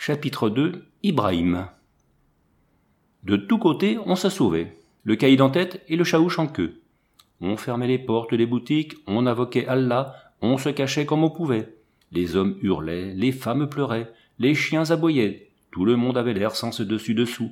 Chapitre 2. Ibrahim. De tous côtés, on se sauvait, le caïd en tête et le chaouch en queue. On fermait les portes des boutiques, on invoquait Allah, on se cachait comme on pouvait. Les hommes hurlaient, les femmes pleuraient, les chiens aboyaient, tout le monde avait l'air sans ce dessus-dessous.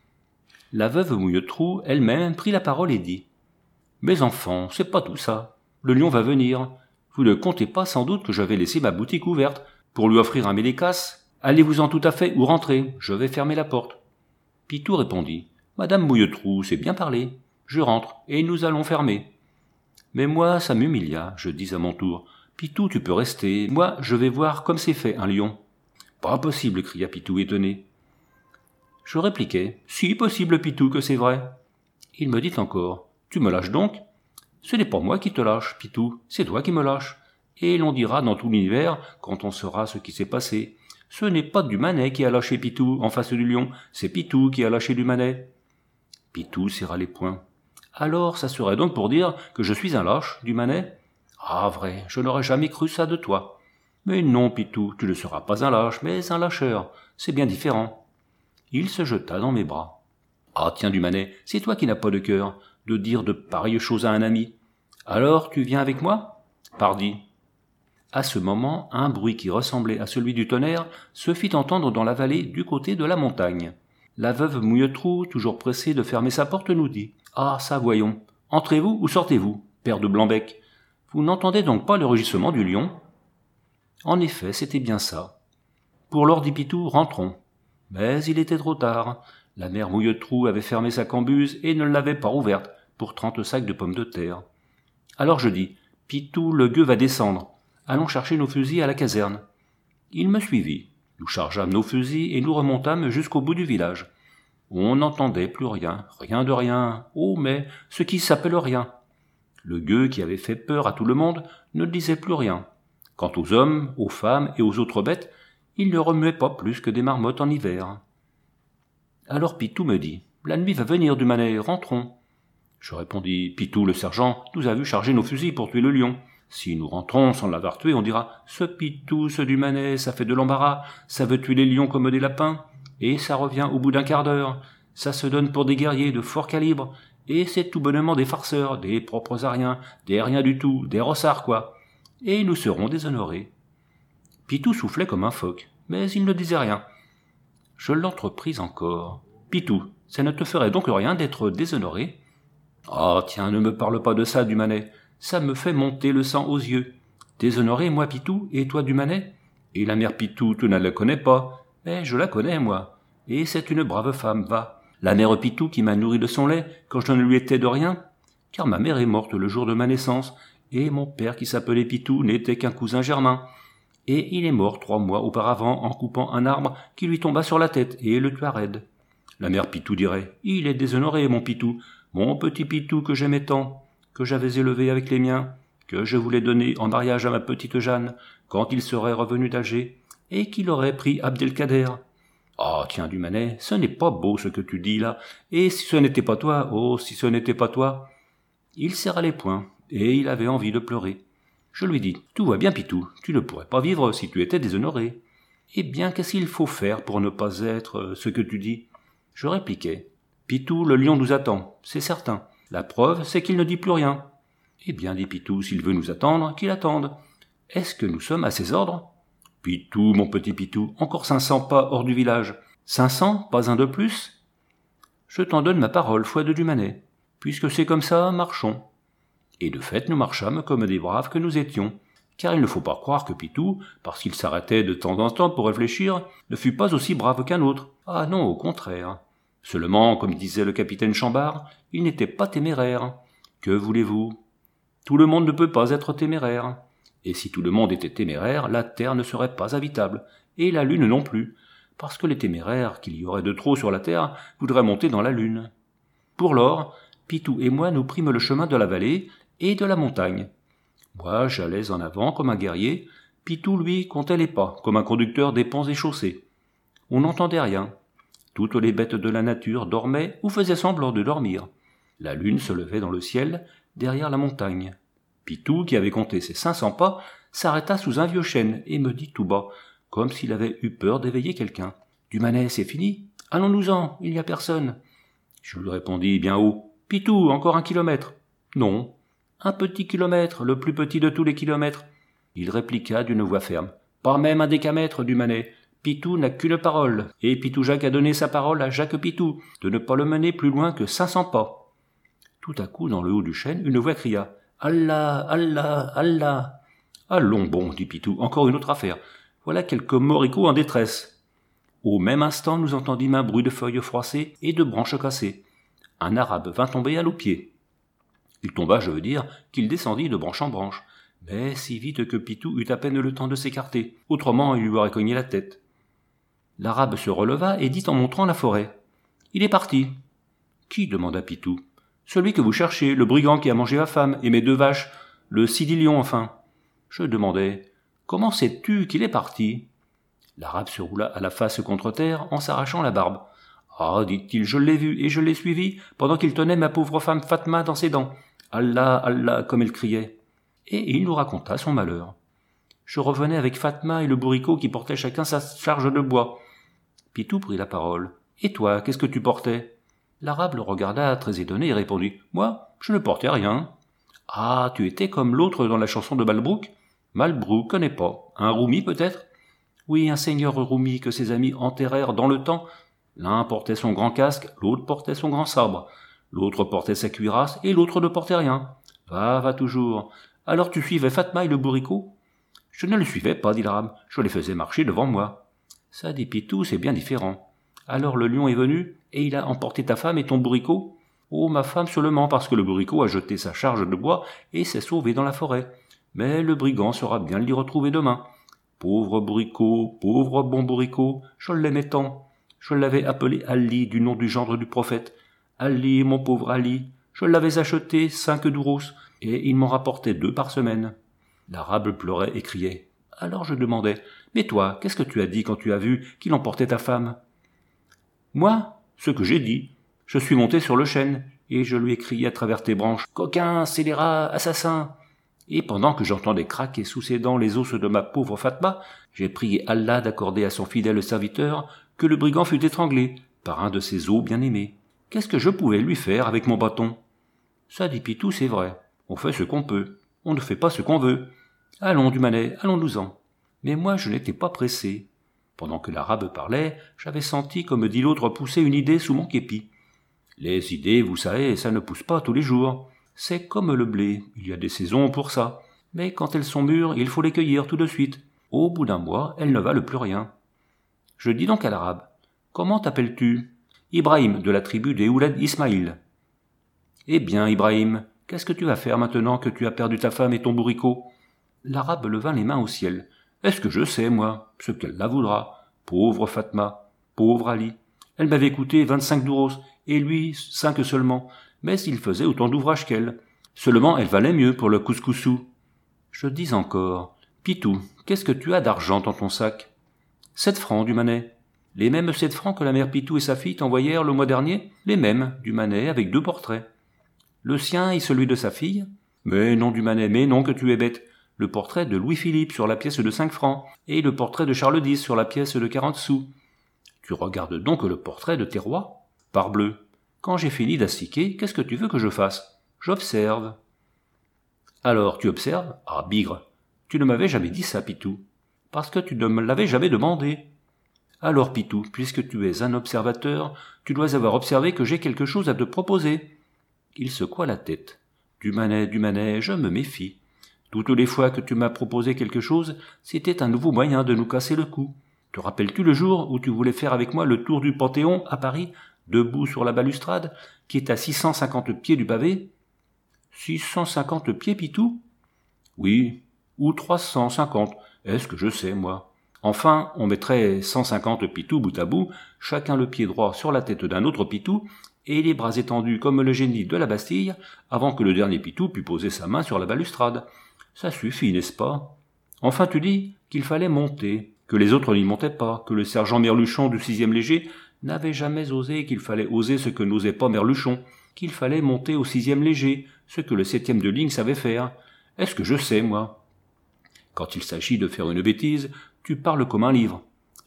La veuve Mouilletrou elle-même prit la parole et dit « Mes enfants, c'est pas tout ça. Le lion va venir. Vous ne comptez pas sans doute que je vais laisser ma boutique ouverte pour lui offrir un mélécasse. Allez-vous-en tout à fait ou rentrez, je vais fermer la porte. » Pitou répondit « Madame Mouilletrou, c'est bien parlé. Je rentre et nous allons fermer. » Mais moi, ça m'humilia, je dis à mon tour « Pitou, tu peux rester. Moi, je vais voir comme c'est fait un lion. » « Pas possible, cria Pitou étonné. Je répliquai « Si possible, Pitou, que c'est vrai. » Il me dit encore « Tu me lâches donc ?»« Ce n'est pas moi qui te lâche, Pitou, c'est toi qui me lâches. Et l'on dira dans tout l'univers, quand on saura ce qui s'est passé. Ce n'est pas Dumanet qui a lâché Pitou en face du lion, c'est Pitou qui a lâché Dumanet. » Pitou serra les poings. « Alors, ça serait donc pour dire que je suis un lâche, Dumanet ? Ah, vrai, je n'aurais jamais cru ça de toi. Mais non, Pitou, tu ne seras pas un lâche, mais un lâcheur. C'est bien différent. » Il se jeta dans mes bras. « Ah, tiens, Dumanet, c'est toi qui n'as pas de cœur, de dire de pareilles choses à un ami. Alors, tu viens avec moi ? Pardi. » À ce moment, un bruit qui ressemblait à celui du tonnerre se fit entendre dans la vallée du côté de la montagne. La veuve Mouilletrou, toujours pressée de fermer sa porte, nous dit « Ah, ça, voyons. Entrez-vous ou sortez-vous, père de Blanc-bec ? Vous n'entendez donc pas le rugissement du lion ?» En effet, c'était bien ça. Pour l'or dit Pitou, rentrons. Mais il était trop tard. La mère Mouilletrou avait fermé sa cambuse et ne l'avait pas ouverte pour 30 sacs de pommes de terre. Alors je dis « Pitou, le gueux va descendre. Allons chercher nos fusils à la caserne. » Il me suivit. Nous chargeâmes nos fusils et nous remontâmes jusqu'au bout du village. On n'entendait plus rien, rien de rien. Oh, mais ce qui s'appelle rien. Le gueux qui avait fait peur à tout le monde ne disait plus rien. Quant aux hommes, aux femmes et aux autres bêtes, ils ne remuaient pas plus que des marmottes en hiver. Alors Pitou me dit « La nuit va venir, Dumanet, rentrons. » Je répondis « Pitou, le sergent, nous a vu charger nos fusils pour tuer le lion. Si nous rentrons sans l'avoir tué, on dira « Ce Pitou, ce Dumanet, ça fait de l'embarras, ça veut tuer les lions comme des lapins, et ça revient au bout d'un quart d'heure. Ça se donne pour des guerriers de fort calibre, et c'est tout bonnement des farceurs, des propres à rien, des rien du tout, des rossards, quoi. Et nous serons déshonorés. » Pitou soufflait comme un phoque, mais il ne disait rien. Je l'entrepris encore. « Pitou, ça ne te ferait donc rien d'être déshonoré ? » « Ah, tiens, ne me parle pas de ça, Dumanet. Ça me fait monter le sang aux yeux. Déshonoré, moi, Pitou, et toi, Dumanet ? Et la mère Pitou, tu ne la connais pas. Mais je la connais, moi. Et c'est une brave femme, va. La mère Pitou qui m'a nourri de son lait quand je ne lui étais de rien. Car ma mère est morte le jour de ma naissance, et mon père qui s'appelait Pitou n'était qu'un cousin germain. Et il est mort 3 mois auparavant en coupant un arbre qui lui tomba sur la tête et le tua raide. La mère Pitou dirait « Il est déshonoré, mon Pitou, mon petit Pitou que j'aimais tant, que j'avais élevé avec les miens, que je voulais donner en mariage à ma petite Jeanne quand il serait revenu d'Alger, et qu'il aurait pris Abdelkader. Ah, tiens, Dumanet, ce n'est pas beau ce que tu dis là, et si ce n'était pas toi, oh, si ce n'était pas toi. » Il serra les poings, et il avait envie de pleurer. Je lui dis « Tout va bien, Pitou, tu ne pourrais pas vivre si tu étais déshonoré. » « Eh bien, qu'est-ce qu'il faut faire pour ne pas être ce que tu dis ?» Je répliquai « Pitou, le lion nous attend, c'est certain. La preuve, c'est qu'il ne dit plus rien. » « Eh bien, dit Pitou, s'il veut nous attendre, qu'il attende. Est-ce que nous sommes à ses ordres ? » « Pitou, mon petit Pitou, encore 500 pas hors du village. 500, pas un de plus ? » « Je t'en donne ma parole, foi de Dumanet. Puisque c'est comme ça, marchons. » Et de fait, nous marchâmes comme des braves que nous étions. Car il ne faut pas croire que Pitou, parce qu'il s'arrêtait de temps en temps pour réfléchir, ne fut pas aussi brave qu'un autre. Ah non, au contraire. Seulement, comme disait le capitaine Chambard, il n'était pas téméraire. Que voulez-vous ? Tout le monde ne peut pas être téméraire. Et si tout le monde était téméraire, la terre ne serait pas habitable, et la lune non plus, parce que les téméraires qu'il y aurait de trop sur la terre voudraient monter dans la lune. Pour lors, Pitou et moi nous prîmes le chemin de la vallée et de la montagne. Moi, j'allais en avant comme un guerrier, Pitou, lui, comptait les pas, comme un conducteur des ponts et chaussées. On n'entendait rien. Toutes les bêtes de la nature dormaient ou faisaient semblant de dormir. La lune se levait dans le ciel, derrière la montagne. Pitou, qui avait compté ses 500 pas, s'arrêta sous un vieux chêne et me dit tout bas, comme s'il avait eu peur d'éveiller quelqu'un. Du Manet, c'est fini? Allons-nous-en, il n'y a personne. Je lui répondis bien haut. Pitou, encore 1 kilomètre. Non. 1 petit kilomètre, le plus petit de tous les kilomètres. Il répliqua d'une voix ferme. Pas même 1 décamètre, du Manet. Pitou n'a qu'une parole, et Pitou Jacques a donné sa parole à Jacques Pitou, de ne pas le mener plus loin que 500 pas. Tout à coup, dans le haut du chêne, une voix cria. Allah, Allah, Allah. Allons bon, dit Pitou, encore une autre affaire. Voilà quelques moricots en détresse. Au même instant, nous entendîmes un bruit de feuilles froissées et de branches cassées. Un arabe vint tomber à nos pieds. Il tomba, je veux dire, qu'il descendit de branche en branche, mais si vite que Pitou eut à peine le temps de s'écarter, autrement il lui aurait cogné la tête. L'arabe se releva et dit en montrant la forêt. « Il est parti. »« Qui » demanda Pitou. « Celui que vous cherchez, le brigand qui a mangé ma femme et mes 2 vaches, le Sidilion enfin. » Je demandai. « Comment sais-tu qu'il est parti ?» L'arabe se roula à la face contre terre en s'arrachant la barbe. « Ah, dit-il, je l'ai vu et je l'ai suivi pendant qu'il tenait ma pauvre femme Fatma dans ses dents. Allah, Allah, comme elle criait. » Et il nous raconta son malheur. Je revenais avec Fatma et le bourricot qui portaient chacun sa charge de bois. Pitou prit la parole. « Et toi, qu'est-ce que tu portais ?» L'arabe le regarda très étonné et répondit. « Moi, je ne portais rien. »« Ah, tu étais comme l'autre dans la chanson de Malbrouk ?»« Malbrouk, connais pas. Un roumi peut-être ?»« Oui, un seigneur roumi que ses amis enterrèrent dans le temps. L'un portait son grand casque, l'autre portait son grand sabre. L'autre portait sa cuirasse et l'autre ne portait rien. Va toujours. Alors tu suivais Fatma et le bourricot ?»« Je ne le suivais pas, dit l'arabe. Je les faisais marcher devant moi. » Ça, dit Pitou, c'est bien différent. Alors le lion est venu, et il a emporté ta femme et ton bourricot. Oh, ma femme seulement, parce que le bourricot a jeté sa charge de bois et s'est sauvé dans la forêt. Mais le brigand saura bien l'y retrouver demain. Pauvre bourricot, pauvre bon bourricot, je l'aimais tant. Je l'avais appelé Ali, du nom du gendre du prophète. Ali, mon pauvre Ali, je l'avais acheté 5 douros, et il m'en rapportait 2 par semaine. L'arabe pleurait et criait. Alors je demandais, « Mais toi, qu'est-ce que tu as dit quand tu as vu qu'il emportait ta femme ?» Moi, ce que j'ai dit. Je suis monté sur le chêne, et je lui ai crié à travers tes branches, « Coquin, scélérat, assassin !» Et pendant que j'entendais craquer sous ses dents les os de ma pauvre Fatma, j'ai prié Allah d'accorder à son fidèle serviteur que le brigand fût étranglé par un de ses os bien-aimés. Qu'est-ce que je pouvais lui faire avec mon bâton ? Ça, dit Pitou, c'est vrai. On fait ce qu'on peut. On ne fait pas ce qu'on veut. Allons, du Manet, allons-nous-en. Mais moi, je n'étais pas pressé. Pendant que l'arabe parlait, j'avais senti, comme dit l'autre, pousser une idée sous mon képi. Les idées, vous savez, ça ne pousse pas tous les jours. C'est comme le blé, il y a des saisons pour ça. Mais quand elles sont mûres, il faut les cueillir tout de suite. Au bout d'un mois, elles ne valent plus rien. Je dis donc à l'arabe, « Comment t'appelles-tu » ?»« Ibrahim, de la tribu des Ouled Ismaïl. »« Eh bien, Ibrahim, qu'est-ce que tu vas faire maintenant que tu as perdu ta femme et ton bourricot ?» L'arabe leva les mains au ciel. « Est-ce que je sais, moi, ce qu'elle la voudra ? Pauvre Fatma, pauvre Ali. Elle m'avait coûté 25 douros, et lui 5 seulement, mais il faisait autant d'ouvrage qu'elle. Seulement, elle valait mieux pour le couscoussou. » Je dis encore, « Pitou, qu'est-ce que tu as d'argent dans ton sac ?»« 7 francs, du Manet. »« Les mêmes 7 francs que la mère Pitou et sa fille t'envoyèrent le mois dernier ?»« Les mêmes, du Manet, avec 2 portraits. »« Le sien et celui de sa fille ?»« Mais non, du Manet, mais non que tu es bête. Le portrait de Louis-Philippe sur la pièce de 5 francs, et le portrait de Charles X sur la pièce de 40 sous. Tu regardes donc le portrait de tes rois ? Parbleu. Quand j'ai fini d'astiquer, qu'est-ce que tu veux que je fasse ? J'observe. » Alors, tu observes ? Ah, bigre. Tu ne m'avais jamais dit ça, Pitou. Parce que tu ne me l'avais jamais demandé. Alors, Pitou, puisque tu es un observateur, tu dois avoir observé que j'ai quelque chose à te proposer. Il secoua la tête. Du Manet, je me méfie. Toutes les fois que tu m'as proposé quelque chose, c'était un nouveau moyen de nous casser le cou. Te rappelles-tu le jour où tu voulais faire avec moi le tour du Panthéon, à Paris, debout sur la balustrade, qui est à 650 pieds du pavé ? 650 pieds, Pitou ? Oui, ou 350, est-ce que je sais, moi ? Enfin, on mettrait 150 Pitous bout à bout, chacun le pied droit sur la tête d'un autre Pitou, et les bras étendus comme le génie de la Bastille, avant que le dernier Pitou pût poser sa main sur la balustrade. Ça suffit, n'est-ce pas ? Enfin, tu dis qu'il fallait monter, que les autres n'y montaient pas, que le sergent Merluchon du 6e léger n'avait jamais osé, qu'il fallait oser ce que n'osait pas Merluchon, qu'il fallait monter au 6e léger, ce que le 7e de ligne savait faire. Est-ce que je sais, moi ? Quand il s'agit de faire une bêtise, tu parles comme un livre.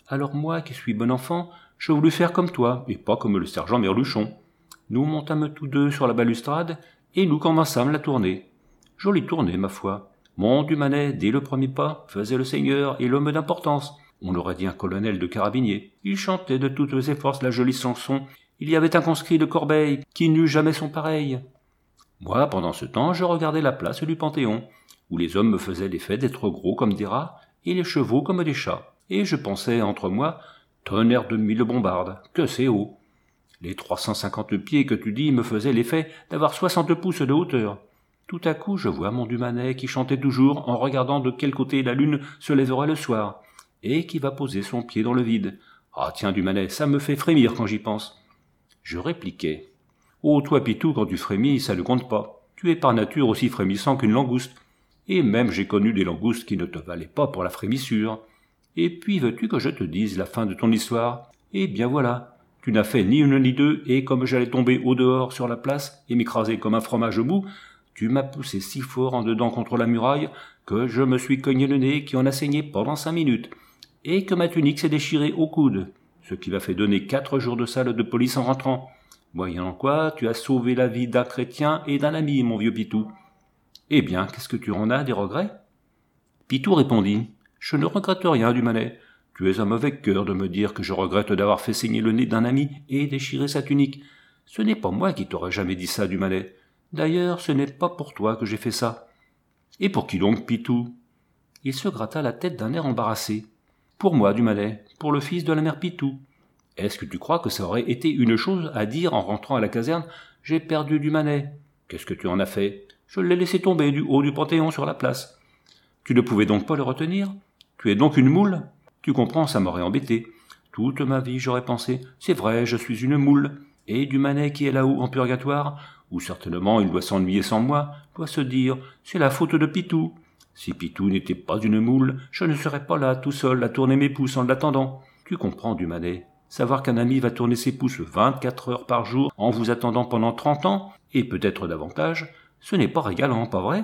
Alors moi, qui suis bon enfant, je voulus faire comme toi, et pas comme le sergent Merluchon. Nous montâmes tous deux sur la balustrade, et nous commençâmes la tournée. Jolie tournée, ma foi. Mon Dumanet, dès le premier pas, faisait le seigneur et l'homme d'importance. On aurait dit un colonel de carabiniers. Il chantait de toutes ses forces la jolie chanson. Il y avait un conscrit de Corbeil qui n'eut jamais son pareil. Moi, pendant ce temps, je regardais la place du Panthéon, où les hommes me faisaient l'effet d'être gros comme des rats, et les chevaux comme des chats. Et je pensais entre moi, tonnerre de mille bombardes, que c'est haut. Les 350 pieds que tu dis me faisaient l'effet d'avoir 60 pouces de hauteur. Tout à coup, je vois mon Dumanet qui chantait toujours en regardant de quel côté la lune se lèverait le soir, et qui va poser son pied dans le vide. Ah tiens, Dumanet, ça me fait frémir quand j'y pense. Je répliquai. Oh, toi, Pitou, quand tu frémis, ça ne compte pas. Tu es par nature aussi frémissant qu'une langouste. Et même j'ai connu des langoustes qui ne te valaient pas pour la frémissure. Et puis veux-tu que je te dise la fin de ton histoire? Eh bien voilà. Tu n'as fait ni une ni deux, et comme j'allais tomber au dehors sur la place et m'écraser comme un fromage mou, tu m'as poussé si fort en dedans contre la muraille que je me suis cogné le nez qui en a saigné pendant 5 minutes, et que ma tunique s'est déchirée au coude, ce qui m'a fait donner 4 jours de salle de police en rentrant. Moyennant quoi, tu as sauvé la vie d'un chrétien et d'un ami, mon vieux Pitou. Eh bien, qu'est-ce que tu en as, des regrets? Pitou répondit. Je ne regrette rien, Dumanet. Tu es un mauvais cœur de me dire que je regrette d'avoir fait saigner le nez d'un ami et déchirer sa tunique. Ce n'est pas moi qui t'aurais jamais dit ça, Dumanet. D'ailleurs, ce n'est pas pour toi que j'ai fait ça. Et pour qui donc, Pitou? Il se gratta la tête d'un air embarrassé. Pour moi, Dumanet, pour le fils de la mère Pitou. Est-ce que tu crois que ça aurait été une chose à dire en rentrant à la caserne? J'ai perdu Dumanet. Qu'est-ce que tu en as fait? Je l'ai laissé tomber du haut du Panthéon sur la place. Tu ne pouvais donc pas le retenir? Tu es donc une moule? Tu comprends, ça m'aurait embêté. Toute ma vie, j'aurais pensé, c'est vrai, je suis une moule. Et Dumanet qui est là-haut en purgatoire, où certainement il doit s'ennuyer sans moi, doit se dire, c'est la faute de Pitou. Si Pitou n'était pas une moule, je ne serais pas là, tout seul, à tourner mes pouces en l'attendant. Tu comprends, Dumanet. Savoir qu'un ami va tourner ses pouces 24 heures par jour en vous attendant pendant 30 ans, et peut-être davantage, ce n'est pas régalant, pas vrai?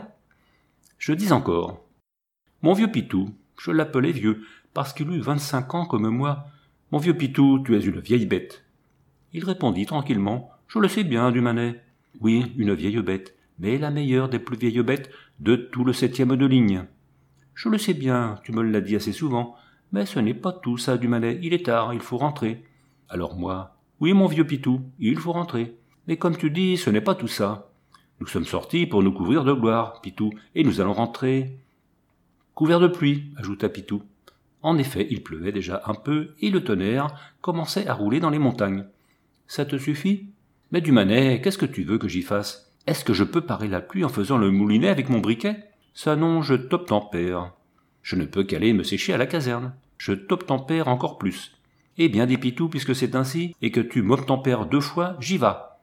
Je dis encore. Mon vieux Pitou, je l'appelais vieux, parce qu'il eut 25 ans comme moi. Mon vieux Pitou, tu es une vieille bête. Il répondit tranquillement. Je le sais bien, Dumanet. Oui, une vieille bête, mais la meilleure des plus vieilles bêtes de tout le 7e de ligne. Je le sais bien, tu me l'as dit assez souvent, mais ce n'est pas tout ça, Dumanet. Il est tard, il faut rentrer. Alors moi, oui, mon vieux Pitou, il faut rentrer. Mais comme tu dis, ce n'est pas tout ça. Nous sommes sortis pour nous couvrir de gloire, Pitou, et nous allons rentrer. Couvert de pluie, ajouta Pitou. En effet, il pleuvait déjà un peu, et le tonnerre commençait à rouler dans les montagnes. Ça te suffit? Mais Dumanet, qu'est-ce que tu veux que j'y fasse? Est-ce que je peux parer la pluie en faisant le moulinet avec mon briquet? Ça non, je t'obtempère. Je ne peux qu'aller me sécher à la caserne. Je t'obtempère encore plus. Eh bien, dit Pitou, puisque c'est ainsi, et que tu m'obtempères 2 fois, j'y vas.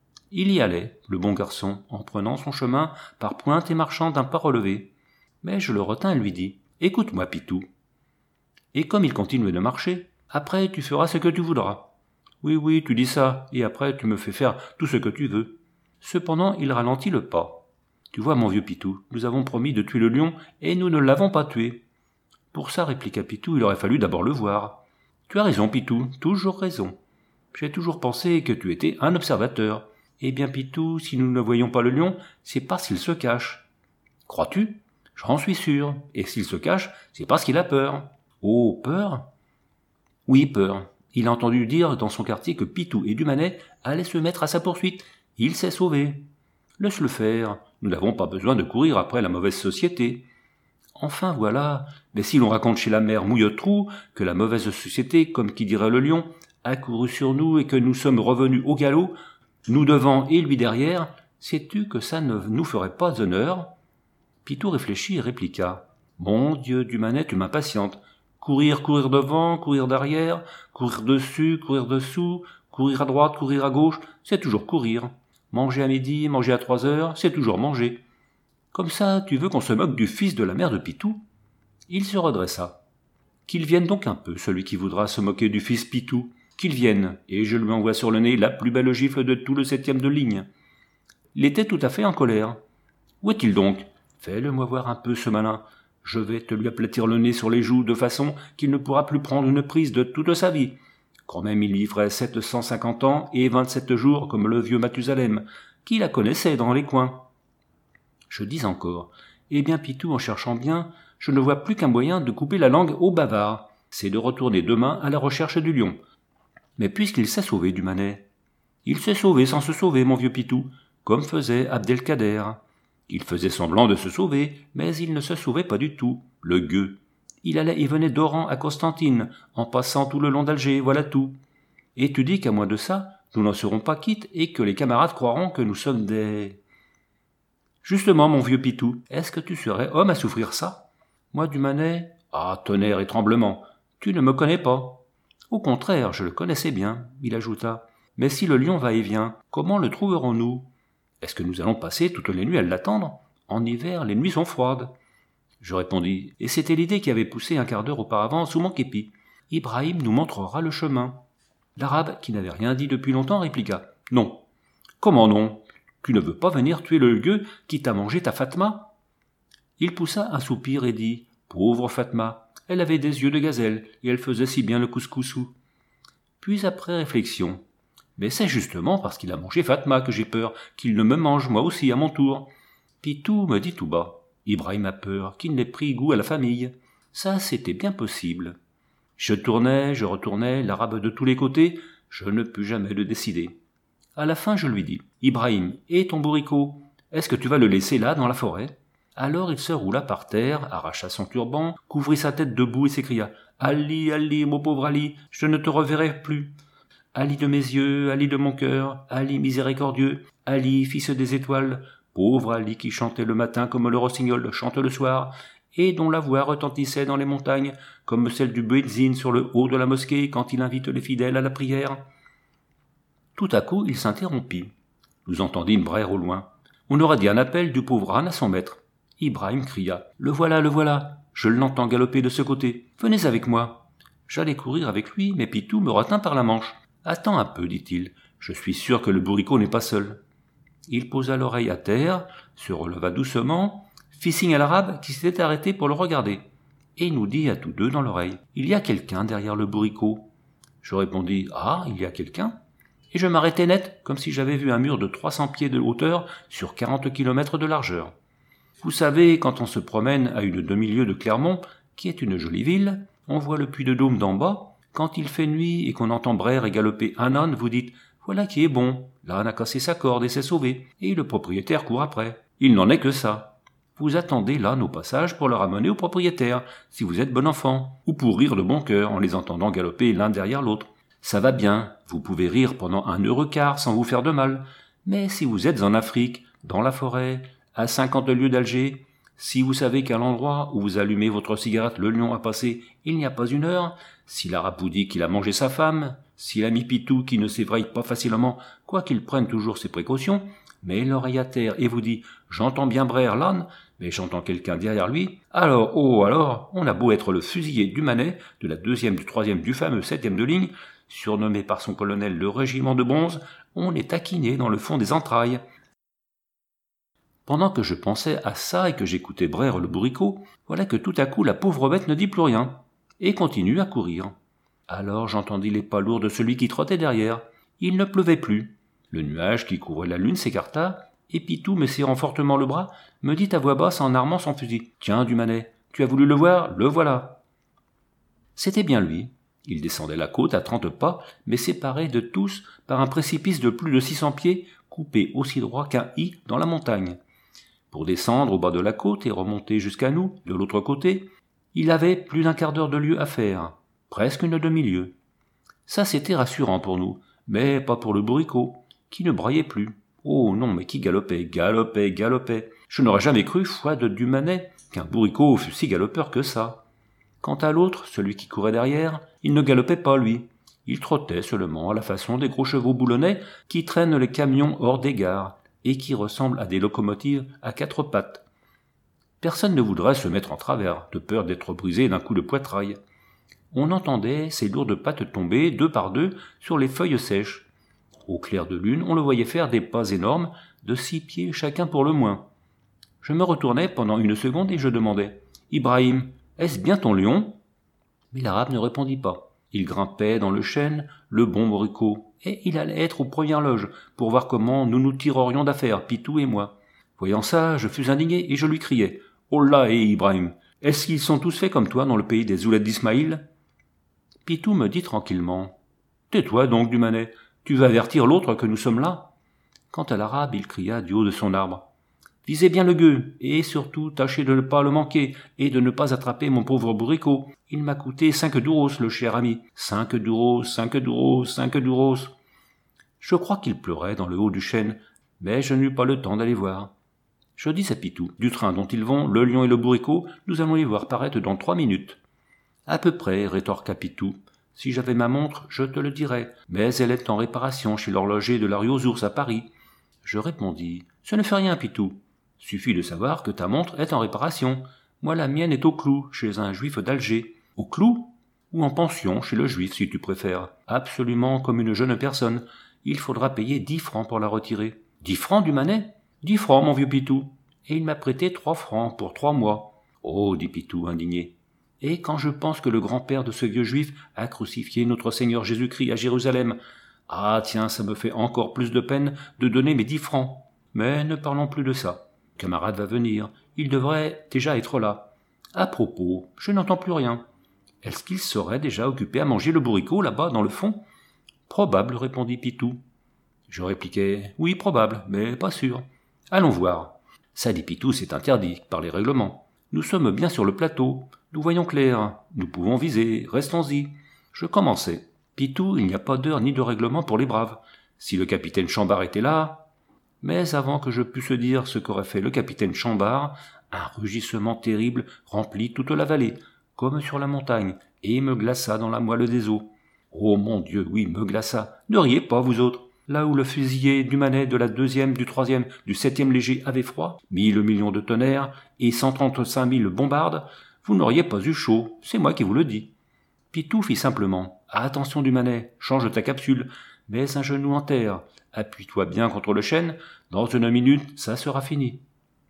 Il y allait, le bon garçon, en prenant son chemin par pointe et marchant d'un pas relevé. Mais je le retins et lui dis, « Écoute-moi, Pitou. » Et comme il continuait de marcher, « Après, tu feras ce que tu voudras. » Oui, oui, tu dis ça, et après tu me fais faire tout ce que tu veux. Cependant, il ralentit le pas. Tu vois, mon vieux Pitou, nous avons promis de tuer le lion, et nous ne l'avons pas tué. Pour ça, répliqua Pitou, il aurait fallu d'abord le voir. Tu as raison, Pitou, toujours raison. J'ai toujours pensé que tu étais un observateur. Eh bien, Pitou, si nous ne voyons pas le lion, c'est parce qu'il se cache. Crois-tu? J'en suis sûr. Et s'il se cache, c'est parce qu'il a peur. Oh, peur? Oui, peur. Il a entendu dire dans son quartier que Pitou et Dumanet allaient se mettre à sa poursuite. Il s'est sauvé. Laisse-le faire. Nous n'avons pas besoin de courir après la mauvaise société. Enfin, voilà. Mais si l'on raconte chez la mère Mouilletrou que la mauvaise société, comme qui dirait le lion, a couru sur nous et que nous sommes revenus au galop, nous devant et lui derrière, sais-tu que ça ne nous ferait pas honneur? Pitou réfléchit et répliqua. Mon Dieu, Dumanet, tu m'impatientes. Courir, courir devant, courir derrière, courir dessus, courir dessous, courir à droite, courir à gauche, c'est toujours courir. Manger à midi, manger à 3 heures, c'est toujours manger. Comme ça, tu veux qu'on se moque du fils de la mère de Pitou? Il se redressa. Qu'il vienne donc un peu, celui qui voudra se moquer du fils Pitou. Qu'il vienne, et je lui envoie sur le nez la plus belle gifle de tout le 7e de ligne. Il était tout à fait en colère. Où est-il donc? Fais-le-moi voir un peu, ce malin. Je vais te lui aplatir le nez sur les joues de façon qu'il ne pourra plus prendre une prise de toute sa vie. Quand même il vivrait 750 ans et 27 jours comme le vieux Mathusalem, qui la connaissait dans les coins. Je dis encore, eh bien Pitou, en cherchant bien, je ne vois plus qu'un moyen de couper la langue au bavard, c'est de retourner demain à la recherche du lion. Mais puisqu'il s'est sauvé du Manet, il s'est sauvé sans se sauver, mon vieux Pitou, comme faisait Abdelkader. Il faisait semblant de se sauver, mais il ne se sauvait pas du tout, le gueux. Il allait et venait d'Oran à Constantine, en passant tout le long d'Alger, voilà tout. Et tu dis qu'à moins de ça, nous n'en serons pas quittes et que les camarades croiront que nous sommes des... Justement, mon vieux Pitou, est-ce que tu serais homme à souffrir ça? Moi, du Manet? Ah, tonnerre et tremblement, tu ne me connais pas. Au contraire, je le connaissais bien, il ajouta. Mais si le lion va et vient, comment le trouverons-nous? Est-ce que nous allons passer toutes les nuits à l'attendre? En hiver, les nuits sont froides. Je répondis, et c'était l'idée qui avait poussé un quart d'heure auparavant sous mon képi. Ibrahim nous montrera le chemin. L'arabe, qui n'avait rien dit depuis longtemps, répliqua. Non. Comment non? Tu ne veux pas venir tuer le gueux qui t'a mangé ta Fatma? Il poussa un soupir et dit, pauvre Fatma, elle avait des yeux de gazelle et elle faisait si bien le couscoussou. Puis après réflexion, mais c'est justement parce qu'il a mangé Fatma que j'ai peur qu'il ne me mange moi aussi à mon tour. Pitou me dit tout bas. Ibrahim a peur qu'il n'ait pris goût à la famille. Ça, c'était bien possible. Je tournais, je retournais, l'arabe de tous les côtés, je ne pus jamais le décider. À la fin, je lui dis, Ibrahim, et ton bourricot, est-ce que tu vas le laisser là, dans la forêt? Alors il se roula par terre, arracha son turban, couvrit sa tête de boue et s'écria, Ali, Ali, mon pauvre Ali, je ne te reverrai plus. Ali de mes yeux, Ali de mon cœur, Ali miséricordieux, Ali, fils des étoiles, pauvre Ali qui chantait le matin comme le rossignol chante le soir, et dont la voix retentissait dans les montagnes, comme celle du muezzin sur le haut de la mosquée quand il invite les fidèles à la prière. Tout à coup, il s'interrompit. Nous entendîmes braire au loin. On aurait dit un appel du pauvre âne à son maître. Ibrahim cria. Le voilà, je l'entends galoper de ce côté. Venez avec moi. J'allais courir avec lui, mais Pitou me retint par la manche. Attends un peu, dit-il. Je suis sûr que le bourricot n'est pas seul. Il posa l'oreille à terre, se releva doucement, fit signe à l'arabe qui s'était arrêté pour le regarder, et nous dit à tous deux dans l'oreille, « Il y a quelqu'un derrière le bourricot. » Je répondis, « Ah, il y a quelqu'un ?» Et je m'arrêtai net, comme si j'avais vu un mur de 300 pieds de hauteur sur 40 kilomètres de largeur. Vous savez, quand on se promène à une demi-lieue de Clermont, qui est une jolie ville, on voit le puits de Dôme d'en bas. Quand il fait nuit et qu'on entend braire et galoper un âne, vous dites « Voilà qui est bon, l'âne a cassé sa corde et s'est sauvé, et le propriétaire court après. » Il n'en est que ça. Vous attendez l'âne au passage pour le ramener au propriétaire, si vous êtes bon enfant, ou pour rire de bon cœur en les entendant galoper l'un derrière l'autre. Ça va bien, vous pouvez rire pendant 1 heure quart sans vous faire de mal. Mais si vous êtes en Afrique, dans la forêt, à 50 lieues d'Alger, si vous savez qu'à l'endroit où vous allumez votre cigarette le lion a passé il n'y a pas 1 heure, si l'arabe vous dit qu'il a mangé sa femme, si l'ami Pitou qui ne s'éveille pas facilement, quoiqu'il prenne toujours ses précautions, met l'oreille à terre et vous dit « J'entends bien braire l'âne, mais j'entends quelqu'un derrière lui », alors, on a beau être le fusillé du Manet, de la 2e, du 3e, du fameux 7e de ligne, surnommé par son colonel le régiment de bronze, on est taquiné dans le fond des entrailles. Pendant que je pensais à ça et que j'écoutais braire le bourricot, voilà que tout à coup la pauvre bête ne dit plus rien, et continue à courir. Alors j'entendis les pas lourds de celui qui trottait derrière. Il ne pleuvait plus. Le nuage qui couvrait la lune s'écarta, et Pitou, me serrant fortement le bras, me dit à voix basse en armant son fusil. « Tiens, du Manet, tu as voulu le voir, le voilà !» C'était bien lui. Il descendait la côte à 30 pas, mais séparé de tous par un précipice de plus de 600 pieds, coupé aussi droit qu'un i dans la montagne. Pour descendre au bas de la côte et remonter jusqu'à nous, de l'autre côté, il avait plus d'1 quart d'heure de lieue à faire, presque une demi-lieue. Ça, c'était rassurant pour nous, mais pas pour le bourricot, qui ne braillait plus. Oh non, mais qui galopait. Je n'aurais jamais cru, foi de Dumanet, qu'un bourricot fût si galopeur que ça. Quant à l'autre, celui qui courait derrière, il ne galopait pas, lui. Il trottait seulement à la façon des gros chevaux boulonnais qui traînent les camions hors des gares et qui ressemblent à des locomotives à 4 pattes. Personne ne voudrait se mettre en travers, de peur d'être brisé d'un coup de poitrail. On entendait ces lourdes pattes tomber 2 par 2 sur les feuilles sèches. Au clair de lune, on le voyait faire des pas énormes, de 6 pieds chacun pour le moins. Je me retournai pendant 1 seconde et je demandai « Ibrahim, est-ce bien ton lion ?» Mais l'arabe ne répondit pas. Il grimpait dans le chêne, le bon bourricot, et il allait être aux premières loges pour voir comment nous nous tirerions d'affaire, Pitou et moi. Voyant ça, je fus indigné et je lui criai « Oh là, Ibrahim, est-ce qu'ils sont tous faits comme toi dans le pays des Ouleds d'Ismaïl ?» Pitou me dit tranquillement « Tais-toi donc, Dumanet, tu vas avertir l'autre que nous sommes là. » Quant à l'arabe, il cria du haut de son arbre « Visez bien le gueux, et surtout tâchez de ne pas le manquer, et de ne pas attraper mon pauvre bourricot. Il m'a coûté 5 douros, le cher ami. 5 douros, 5 douros, 5 douros. » Je crois qu'il pleurait dans le haut du chêne, mais je n'eus pas le temps d'aller voir. Je dis à Pitou, du train dont ils vont, le lion et le bourricot, nous allons les voir paraître dans 3 minutes. À peu près, rétorqua Pitou. Si j'avais ma montre, je te le dirais, mais elle est en réparation chez l'horloger de la rue aux Ours à Paris. Je répondis, ce ne fait rien, Pitou. Suffit de savoir que ta montre est en réparation. Moi, la mienne est au clou, chez un juif d'Alger. Au clou? Ou en pension, chez le juif, si tu préfères. Absolument comme une jeune personne. Il faudra payer 10 francs pour la retirer. 10 francs, Dumanet? 10 francs, mon vieux Pitou. Et il m'a prêté 3 francs pour 3 mois. Oh, dit Pitou, indigné. Et quand je pense que le grand-père de ce vieux juif a crucifié notre Seigneur Jésus-Christ à Jérusalem, ah tiens, ça me fait encore plus de peine de donner mes 10 francs. Mais ne parlons plus de ça. Camarade va venir, il devrait déjà être là. À propos, je n'entends plus rien. Est-ce qu'il serait déjà occupé à manger le bourricot là-bas dans le fond? Probable, répondit Pitou. Je répliquai, oui, probable, mais pas sûr. Allons voir. Ça, dit Pitou, c'est interdit par les règlements. Nous sommes bien sur le plateau, nous voyons clair, nous pouvons viser, restons-y. Je commençai. Pitou, il n'y a pas d'heure ni de règlement pour les braves. Si le capitaine Chambard était là... Mais avant que je pusse dire ce qu'aurait fait le capitaine Chambard, un rugissement terrible remplit toute la vallée, comme sur la montagne, et me glaça dans la moelle des os. Oh mon Dieu, oui, me glaça. Ne riez pas, vous autres. Là où le fusilier Dumanet de la 2e, du 3e, du 7e léger avait froid, 1000 millions de tonnerres et 135 000 bombardes, vous n'auriez pas eu chaud, c'est moi qui vous le dis. Pitou fit simplement. Attention, Dumanet, change ta capsule, mets un genou en terre, appuie-toi bien contre le chêne, dans 1 minute, ça sera fini.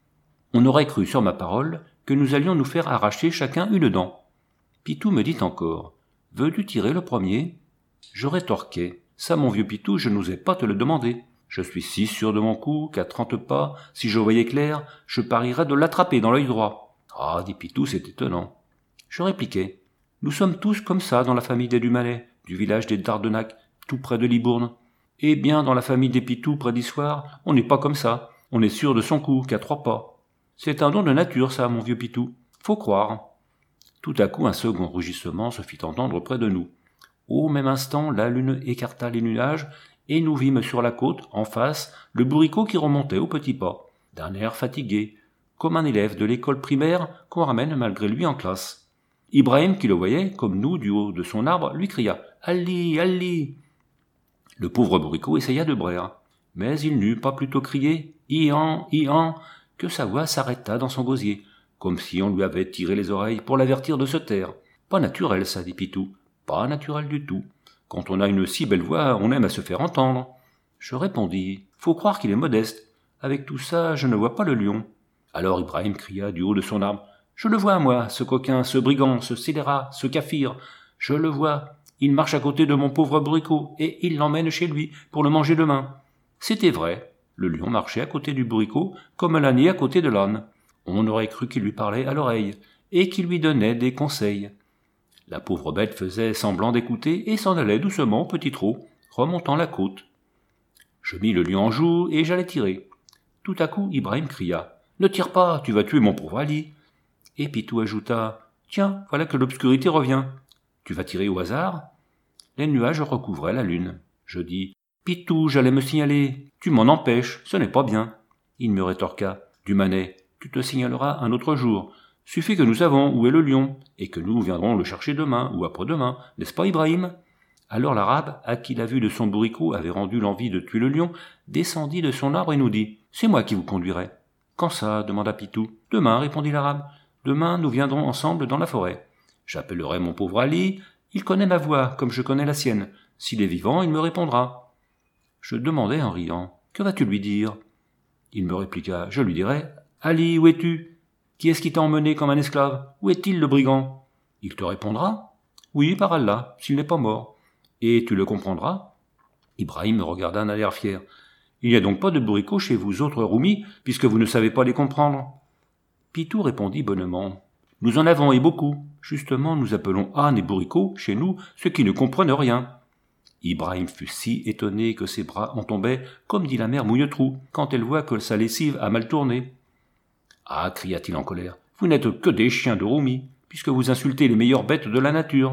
On aurait cru sur ma parole que nous allions nous faire arracher chacun une dent. Pitou me dit encore, veux-tu tirer le premier? Je rétorquai, ça mon vieux Pitou, je n'osais pas te le demander. Je suis si sûr de mon coup qu'à 30 pas, si je voyais clair, je parierais de l'attraper dans l'œil droit. Ah, dit Pitou, c'est étonnant. Je répliquai, nous sommes tous comme ça dans la famille des Dumanet, du village des Dardenac, tout près de Libourne. Eh bien, dans la famille des Pitou, près d'Issoire, on n'est pas comme ça. On est sûr de son coup, qu'à 3 pas. C'est un don de nature, ça, mon vieux Pitou. Faut croire. Tout à coup, un second rugissement se fit entendre près de nous. Au même instant, la lune écarta les nuages, et nous vîmes sur la côte, en face, le bourricot qui remontait au petit pas, d'un air fatigué, comme un élève de l'école primaire qu'on ramène malgré lui en classe. Ibrahim, qui le voyait, comme nous, du haut de son arbre, lui cria « Ali, Ali !» Le pauvre bourricot essaya de braire, mais il n'eut pas plutôt crié « Ian, Ian !» que sa voix s'arrêta dans son gosier, comme si on lui avait tiré les oreilles pour l'avertir de se taire. Pas naturel, ça, dit Pitou. Pas naturel du tout. Quand on a une si belle voix, on aime à se faire entendre. Je répondis « Faut croire qu'il est modeste. Avec tout ça, je ne vois pas le lion. » Alors Ibrahim cria du haut de son arbre « Je le vois, moi, ce coquin, ce brigand, ce scélérat, ce kaffir. Je le vois. Il marche à côté de mon pauvre bourricot, et il l'emmène chez lui pour le manger demain. » C'était vrai. Le lion marchait à côté du bourricot, comme l'âne à côté de l'âne. On aurait cru qu'il lui parlait à l'oreille, et qu'il lui donnait des conseils. La pauvre bête faisait semblant d'écouter, et s'en allait doucement au petit trot, remontant la côte. Je mis le lion en joue, et j'allais tirer. Tout à coup, Ibrahim cria « Ne tire pas, tu vas tuer mon pauvre Ali !» Et Pitou ajouta « Tiens, voilà que l'obscurité revient. Tu vas tirer au hasard ?» Les nuages recouvraient la lune. Je dis « Pitou, j'allais me signaler. Tu m'en empêches, ce n'est pas bien. » Il me rétorqua « Dumanet, tu te signaleras un autre jour. Suffit que nous savons où est le lion, et que nous viendrons le chercher demain ou après-demain, n'est-ce pas, Ibrahim ?» Alors l'arabe, à qui la vue de son bourricot avait rendu l'envie de tuer le lion, descendit de son arbre et nous dit « C'est moi qui vous conduirai. »« Quand ça ?» demanda Pitou. « Demain, répondit l'arabe. Demain, nous viendrons ensemble dans la forêt. J'appellerai mon pauvre Ali. Il connaît ma voix, comme je connais la sienne. S'il est vivant, il me répondra. » Je demandai en riant « Que vas-tu lui dire ?» Il me répliqua « Je lui dirai « Ali, où es-tu » Qui est-ce qui t'a emmené comme un esclave? Où est-il le brigand? Il te répondra: Oui, par Allah, s'il n'est pas mort. Et tu le comprendras? Ibrahim me regarda d'un air fier. Il n'y a donc pas de bourricots chez vous autres roumis, puisque vous ne savez pas les comprendre. Pitou répondit bonnement: Nous en avons et beaucoup. Justement, nous appelons ânes et bourricots, chez nous, ceux qui ne comprennent rien. Ibrahim fut si étonné que ses bras en tombaient, comme dit la mère Mouilletrou, quand elle voit que sa lessive a mal tourné. Ah, cria-t-il en colère, vous n'êtes que des chiens de roumi, puisque vous insultez les meilleures bêtes de la nature.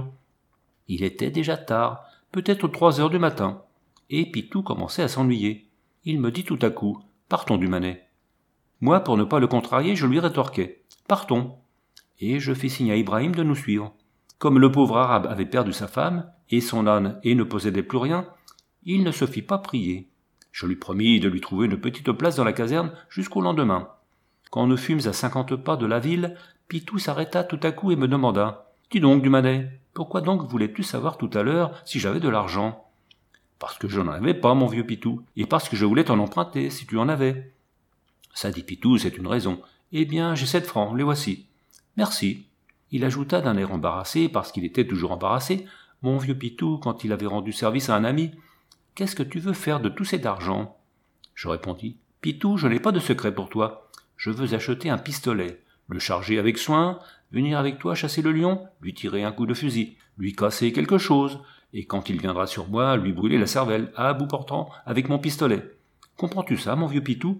Il était déjà tard, peut-être 3 heures du matin, et Pitou commençait à s'ennuyer. Il me dit tout à coup: Partons du Manet. Moi, pour ne pas le contrarier, je lui rétorquai: Partons. Et je fis signe à Ibrahim de nous suivre. Comme le pauvre arabe avait perdu sa femme, et son âne, et ne possédait plus rien, il ne se fit pas prier. Je lui promis de lui trouver une petite place dans la caserne jusqu'au lendemain. Quand nous fûmes à 50 pas de la ville, Pitou s'arrêta tout à coup et me demanda: Dis donc, Dumanet, pourquoi donc voulais-tu savoir tout à l'heure si j'avais de l'argent? Parce que je n'en avais pas, mon vieux Pitou, et parce que je voulais t'en emprunter, si tu en avais. Ça, dit Pitou, c'est une raison. Eh bien, j'ai 7 francs, les voici. Merci. Il ajouta d'un air embarrassé, parce qu'il était toujours embarrassé: Mon vieux Pitou, quand il avait rendu service à un ami, qu'est-ce que tu veux faire de tout cet argent? Je répondis: Pitou, je n'ai pas de secret pour toi. Je veux acheter un pistolet, le charger avec soin, venir avec toi chasser le lion, lui tirer un coup de fusil, lui casser quelque chose, et quand il viendra sur moi, lui brûler la cervelle, à bout portant, avec mon pistolet. Comprends-tu ça, mon vieux Pitou?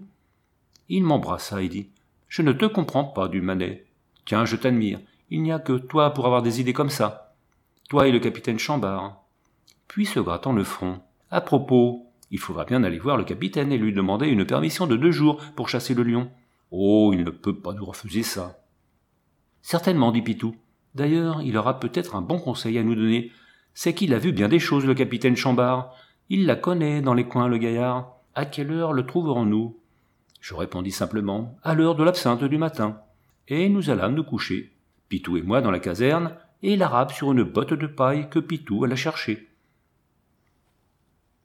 Il m'embrassa et dit: Je ne te comprends pas, Dumanet. Tiens, je t'admire. Il n'y a que toi pour avoir des idées comme ça. Toi et le capitaine Chambard. Puis se grattant le front: À propos, il faudra bien aller voir le capitaine et lui demander une permission de 2 jours pour chasser le lion. Oh, il ne peut pas nous refuser ça. Certainement, dit Pitou. D'ailleurs, il aura peut-être un bon conseil à nous donner. C'est qu'il a vu bien des choses, le capitaine Chambard. Il la connaît dans les coins, le gaillard. À quelle heure le trouverons-nous? Je répondis simplement: À l'heure de l'absinthe du matin. Et nous allâmes nous coucher, Pitou et moi dans la caserne, et l'arabe sur une botte de paille que Pitou alla chercher.